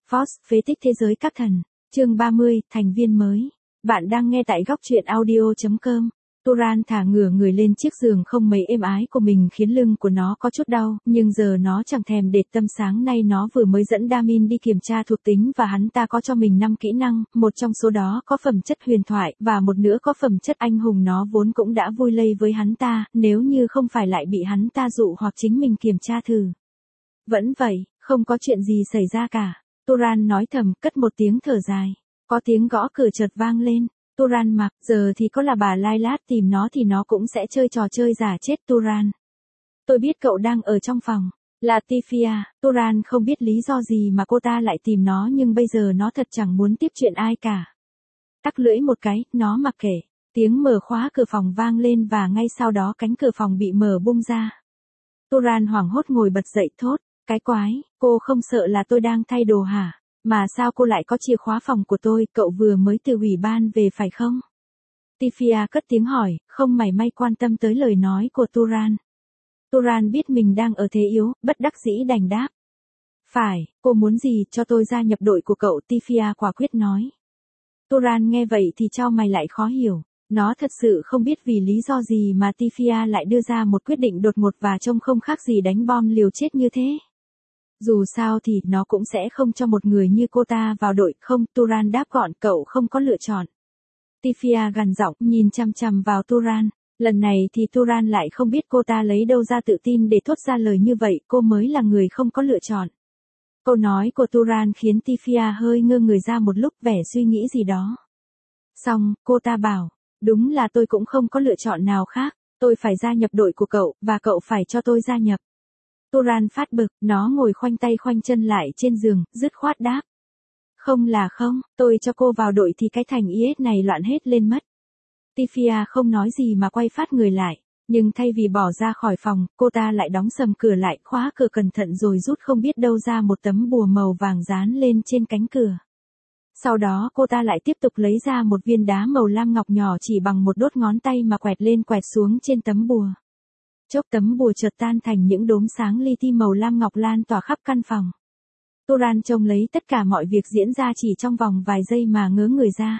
Force, phế tích thế giới các thần. Chương 30, thành viên mới. Bạn đang nghe tại góc truyện audio.com. Turan thả ngửa người lên chiếc giường không mấy êm ái của mình khiến lưng của nó có chút đau, nhưng giờ nó chẳng thèm để tâm. Sáng nay nó vừa mới dẫn Damin đi kiểm tra thuộc tính và hắn ta có cho mình 5 kỹ năng, một trong số đó có phẩm chất huyền thoại và một nữa có phẩm chất anh hùng. Nó vốn cũng đã vui lây với hắn ta, nếu như không phải lại bị hắn ta dụ hoặc chính mình kiểm tra thử. Vẫn vậy, không có chuyện gì xảy ra cả. Turan nói thầm, cất một tiếng thở dài. Có tiếng gõ cửa chợt vang lên. Turan mặc, giờ thì có là bà Lilat tìm nó thì nó cũng sẽ chơi trò chơi giả chết. Turan, tôi biết cậu đang ở trong phòng. Là Tifia. Turan không biết lý do gì mà cô ta lại tìm nó, nhưng bây giờ nó thật chẳng muốn tiếp chuyện ai cả. Tắc lưỡi một cái, nó mặc kệ. Tiếng mở khóa cửa phòng vang lên và ngay sau đó cánh cửa phòng bị mở bung ra. Turan hoảng hốt ngồi bật dậy thốt, cái quái, cô không sợ là tôi đang thay đồ hả? Mà sao cô lại có chìa khóa phòng của tôi, cậu vừa mới từ ủy ban về phải không? Tifia cất tiếng hỏi, không mảy may quan tâm tới lời nói của Turan. Turan biết mình đang ở thế yếu, bất đắc dĩ đành đáp. Phải, cô muốn gì, cho tôi gia nhập đội của cậu, Tifia quả quyết nói. Turan nghe vậy thì chau mày lại khó hiểu. Nó thật sự không biết vì lý do gì mà Tifia lại đưa ra một quyết định đột ngột và trông không khác gì đánh bom liều chết như thế. Dù sao thì nó cũng sẽ không cho một người như cô ta vào đội. Không, Turan đáp gọn, cậu không có lựa chọn. Tifia gằn giọng nhìn chằm chằm vào Turan. Lần này thì Turan lại không biết cô ta lấy đâu ra tự tin để thốt ra lời như vậy, cô mới là người không có lựa chọn. Câu nói của Turan khiến Tifia hơi ngơ người ra một lúc, vẻ suy nghĩ gì đó. Xong, cô ta bảo, đúng là tôi cũng không có lựa chọn nào khác, tôi phải gia nhập đội của cậu, và cậu phải cho tôi gia nhập. Turan phát bực, nó ngồi khoanh tay khoanh chân lại trên giường, dứt khoát đáp. Không là không, tôi cho cô vào đội thì cái thành IS này loạn hết lên mất. Tifia không nói gì mà quay phát người lại, nhưng thay vì bỏ ra khỏi phòng, cô ta lại đóng sầm cửa lại, khóa cửa cẩn thận rồi rút không biết đâu ra một tấm bùa màu vàng dán lên trên cánh cửa. Sau đó cô ta lại tiếp tục lấy ra một viên đá màu lam ngọc nhỏ chỉ bằng một đốt ngón tay mà quẹt lên quẹt xuống trên tấm bùa. Chốc tấm bùa chợt tan thành những đốm sáng li ti màu lam ngọc lan tỏa khắp căn phòng. Turan trông lấy tất cả mọi việc diễn ra chỉ trong vòng vài giây mà ngớ người ra.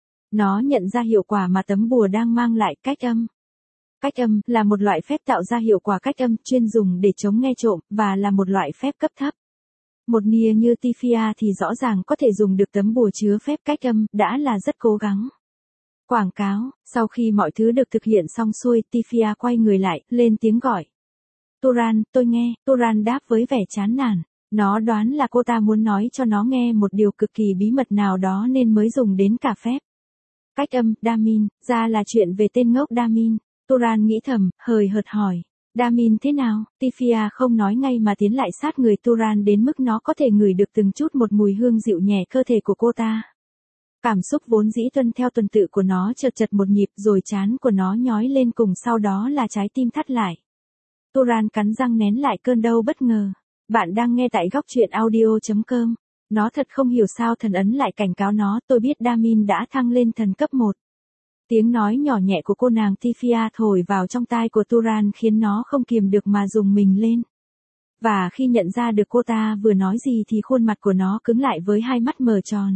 Nó nhận ra hiệu quả mà tấm bùa đang mang lại, cách âm. Cách âm là một loại phép tạo ra hiệu quả cách âm chuyên dùng để chống nghe trộm, và là một loại phép cấp thấp. Một nia như Tifia thì rõ ràng có thể dùng được tấm bùa chứa phép cách âm, đã là rất cố gắng. Quảng cáo, sau khi mọi thứ được thực hiện xong xuôi, Tifia quay người lại, lên tiếng gọi. Turan, tôi nghe. Turan đáp với vẻ chán nản. Nó đoán là cô ta muốn nói cho nó nghe một điều cực kỳ bí mật nào đó nên mới dùng đến cả phép cách âm. Damin, ra là chuyện về tên ngốc Damin. Turan nghĩ thầm, hời hợt hỏi. Damin thế nào? Tifia không nói ngay mà tiến lại sát người Turan đến mức nó có thể ngửi được từng chút một mùi hương dịu nhẹ cơ thể của cô ta. Cảm xúc vốn dĩ tuân theo tuần tự của nó chợt chật một nhịp, rồi trán của nó nhói lên, cùng sau đó là trái tim thắt lại. Turan cắn răng nén lại cơn đau bất ngờ. Bạn đang nghe tại góc truyện audio.com. Nó thật không hiểu sao thần ấn lại cảnh cáo nó, tôi biết Damin đã thăng lên thần cấp 1. Tiếng nói nhỏ nhẹ của cô nàng Tifia thổi vào trong tai của Turan khiến nó không kiềm được mà rùng mình lên. Và khi nhận ra được cô ta vừa nói gì thì khuôn mặt của nó cứng lại với hai mắt mở tròn.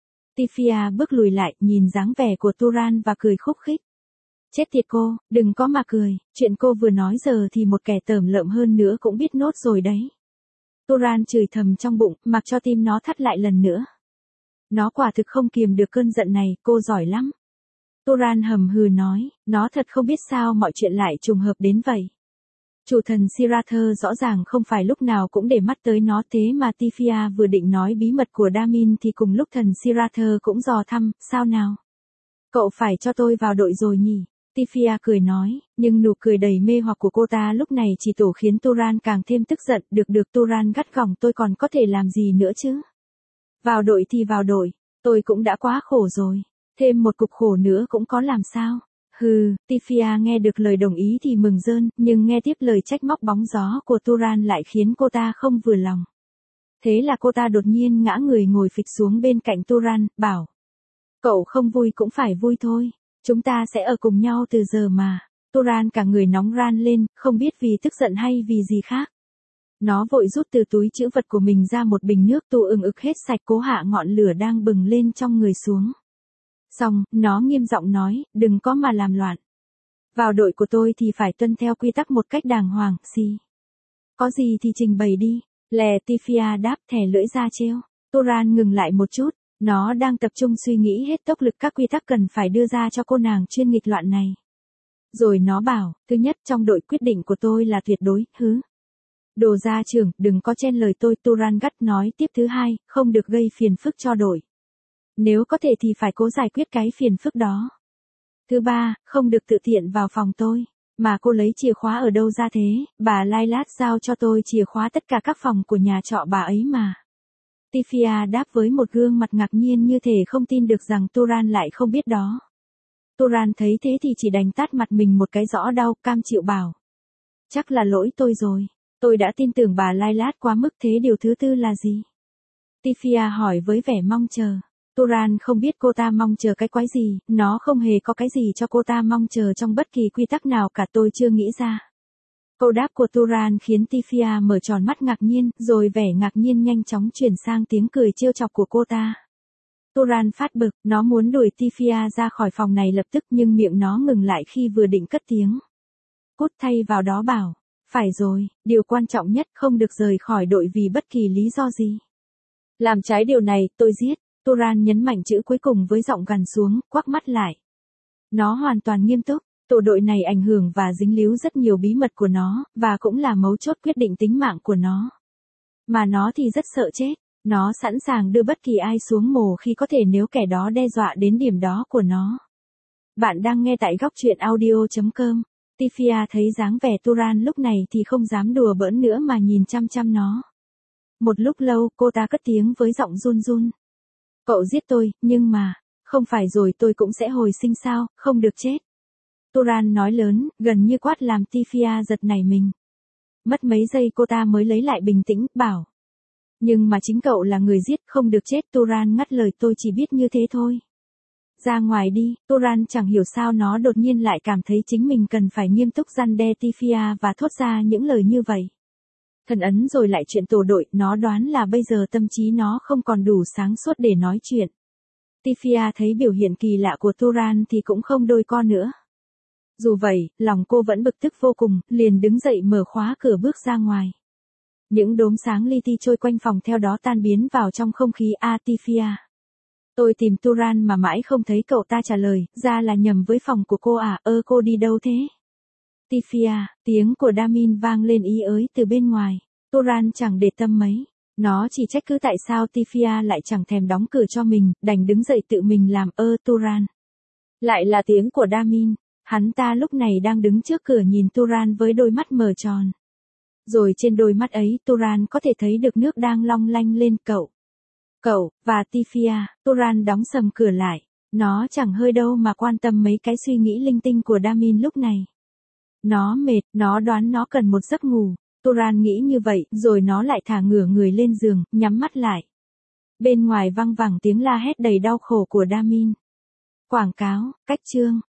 Tifia bước lùi lại, nhìn dáng vẻ của Turan và cười khúc khích. Chết tiệt cô, đừng có mà cười, chuyện cô vừa nói giờ thì một kẻ tởm lợm hơn nữa cũng biết nốt rồi đấy. Turan chửi thầm trong bụng, mặc cho tim nó thắt lại lần nữa. Nó quả thực không kiềm được cơn giận này, cô giỏi lắm. Turan hầm hừ nói, nó thật không biết sao mọi chuyện lại trùng hợp đến vậy. Chủ thần Sirather rõ ràng không phải lúc nào cũng để mắt tới nó, thế mà Tifia vừa định nói bí mật của Damin thì cùng lúc thần Sirather cũng dò thăm, sao nào? Cậu phải cho tôi vào đội rồi nhỉ? Tifia cười nói, nhưng nụ cười đầy mê hoặc của cô ta lúc này chỉ tổ khiến Turan càng thêm tức giận. Được Turan gắt gỏng, tôi còn có thể làm gì nữa chứ? Vào đội thì vào đội, tôi cũng đã quá khổ rồi, thêm một cục khổ nữa cũng có làm sao? Hừ, Tifia nghe được lời đồng ý thì mừng rơn, nhưng nghe tiếp lời trách móc bóng gió của Turan lại khiến cô ta không vừa lòng. Thế là cô ta đột nhiên ngã người ngồi phịch xuống bên cạnh Turan, bảo. Cậu không vui cũng phải vui thôi. Chúng ta sẽ ở cùng nhau từ giờ mà. Turan cả người nóng ran lên, không biết vì tức giận hay vì gì khác. Nó vội rút từ túi trữ vật của mình ra một bình nước tu ưng ực hết sạch cố hạ ngọn lửa đang bừng lên trong người xuống. Xong, nó nghiêm giọng nói, đừng có mà làm loạn. Vào đội của tôi thì phải tuân theo quy tắc một cách đàng hoàng, si. Có gì thì trình bày đi. Laetitia đáp thè lưỡi ra trêu. Turan ngừng lại một chút. Nó đang tập trung suy nghĩ hết tốc lực các quy tắc cần phải đưa ra cho cô nàng chuyên nghịch loạn này. Rồi nó bảo, thứ nhất trong đội quyết định của tôi là tuyệt đối, hứ. Đồ gia trưởng, đừng có chen lời tôi, Turan gắt nói tiếp. Thứ hai, không được gây phiền phức cho đội. Nếu có thể thì phải cố giải quyết cái phiền phức đó. Thứ ba, không được tự tiện vào phòng tôi. Mà cô lấy chìa khóa ở đâu ra thế, bà Lilat giao cho tôi chìa khóa tất cả các phòng của nhà trọ bà ấy mà. Tifia đáp với một gương mặt ngạc nhiên như thể không tin được rằng Turan lại không biết đó. Turan thấy thế thì chỉ đành tát mặt mình một cái rõ đau, cam chịu bảo. Chắc là lỗi tôi rồi. Tôi đã tin tưởng bà Lilat quá mức. Thế điều thứ tư là gì? Tifia hỏi với vẻ mong chờ. Turan không biết cô ta mong chờ cái quái gì, nó không hề có cái gì cho cô ta mong chờ trong bất kỳ quy tắc nào cả, tôi chưa nghĩ ra. Câu đáp của Turan khiến Tifia mở tròn mắt ngạc nhiên, rồi vẻ ngạc nhiên nhanh chóng chuyển sang tiếng cười trêu chọc của cô ta. Turan phát bực, nó muốn đuổi Tifia ra khỏi phòng này lập tức nhưng miệng nó ngừng lại khi vừa định cất tiếng. Cút thay vào đó bảo, phải rồi, điều quan trọng nhất không được rời khỏi đội vì bất kỳ lý do gì. Làm trái điều này, tôi giết. Turan nhấn mạnh chữ cuối cùng với giọng gằn xuống, quắc mắt lại. Nó hoàn toàn nghiêm túc, tổ đội này ảnh hưởng và dính líu rất nhiều bí mật của nó, và cũng là mấu chốt quyết định tính mạng của nó. Mà nó thì rất sợ chết, nó sẵn sàng đưa bất kỳ ai xuống mồ khi có thể nếu kẻ đó đe dọa đến điểm đó của nó. Bạn đang nghe tại góc truyện audio.com. Tifia thấy dáng vẻ Turan lúc này thì không dám đùa bỡn nữa mà nhìn chăm chăm nó. Một lúc lâu cô ta cất tiếng với giọng run run. Cậu giết tôi, nhưng mà, không phải rồi tôi cũng sẽ hồi sinh sao, không được chết. Turan nói lớn, gần như quát làm Tifia giật nảy mình. Mất mấy giây cô ta mới lấy lại bình tĩnh, bảo. Nhưng mà chính cậu là người giết, không được chết. Turan ngắt lời, tôi chỉ biết như thế thôi. Ra ngoài đi. Turan chẳng hiểu sao nó đột nhiên lại cảm thấy chính mình cần phải nghiêm túc răn đe Tifia và thốt ra những lời như vậy. Thần ấn rồi lại chuyện tổ đội, nó đoán là bây giờ tâm trí nó không còn đủ sáng suốt để nói chuyện. Tifia thấy biểu hiện kỳ lạ của Turan thì cũng không đôi co nữa. Dù vậy, lòng cô vẫn bực tức vô cùng, liền đứng dậy mở khóa cửa bước ra ngoài. Những đốm sáng li ti trôi quanh phòng theo đó tan biến vào trong không khí. Tifia. Tôi tìm Turan mà mãi không thấy cậu ta trả lời, ra là nhầm với phòng của cô à, cô đi đâu thế? Tifia, tiếng của Damin vang lên ý ới từ bên ngoài. Turan chẳng để tâm mấy. Nó chỉ trách cứ tại sao Tifia lại chẳng thèm đóng cửa cho mình, đành đứng dậy tự mình làm. Turan. Lại là tiếng của Damin. Hắn ta lúc này đang đứng trước cửa nhìn Turan với đôi mắt mở tròn. Rồi trên đôi mắt ấy Turan có thể thấy được nước đang long lanh lên. Cậu, và Tifia. Turan đóng sầm cửa lại. Nó chẳng hơi đâu mà quan tâm mấy cái suy nghĩ linh tinh của Damin lúc này. Nó mệt, nó đoán nó cần một giấc ngủ. Turan nghĩ như vậy, rồi nó lại thả ngửa người lên giường, nhắm mắt lại. Bên ngoài văng vẳng tiếng la hét đầy đau khổ của Damin. Quảng cáo, cách chương.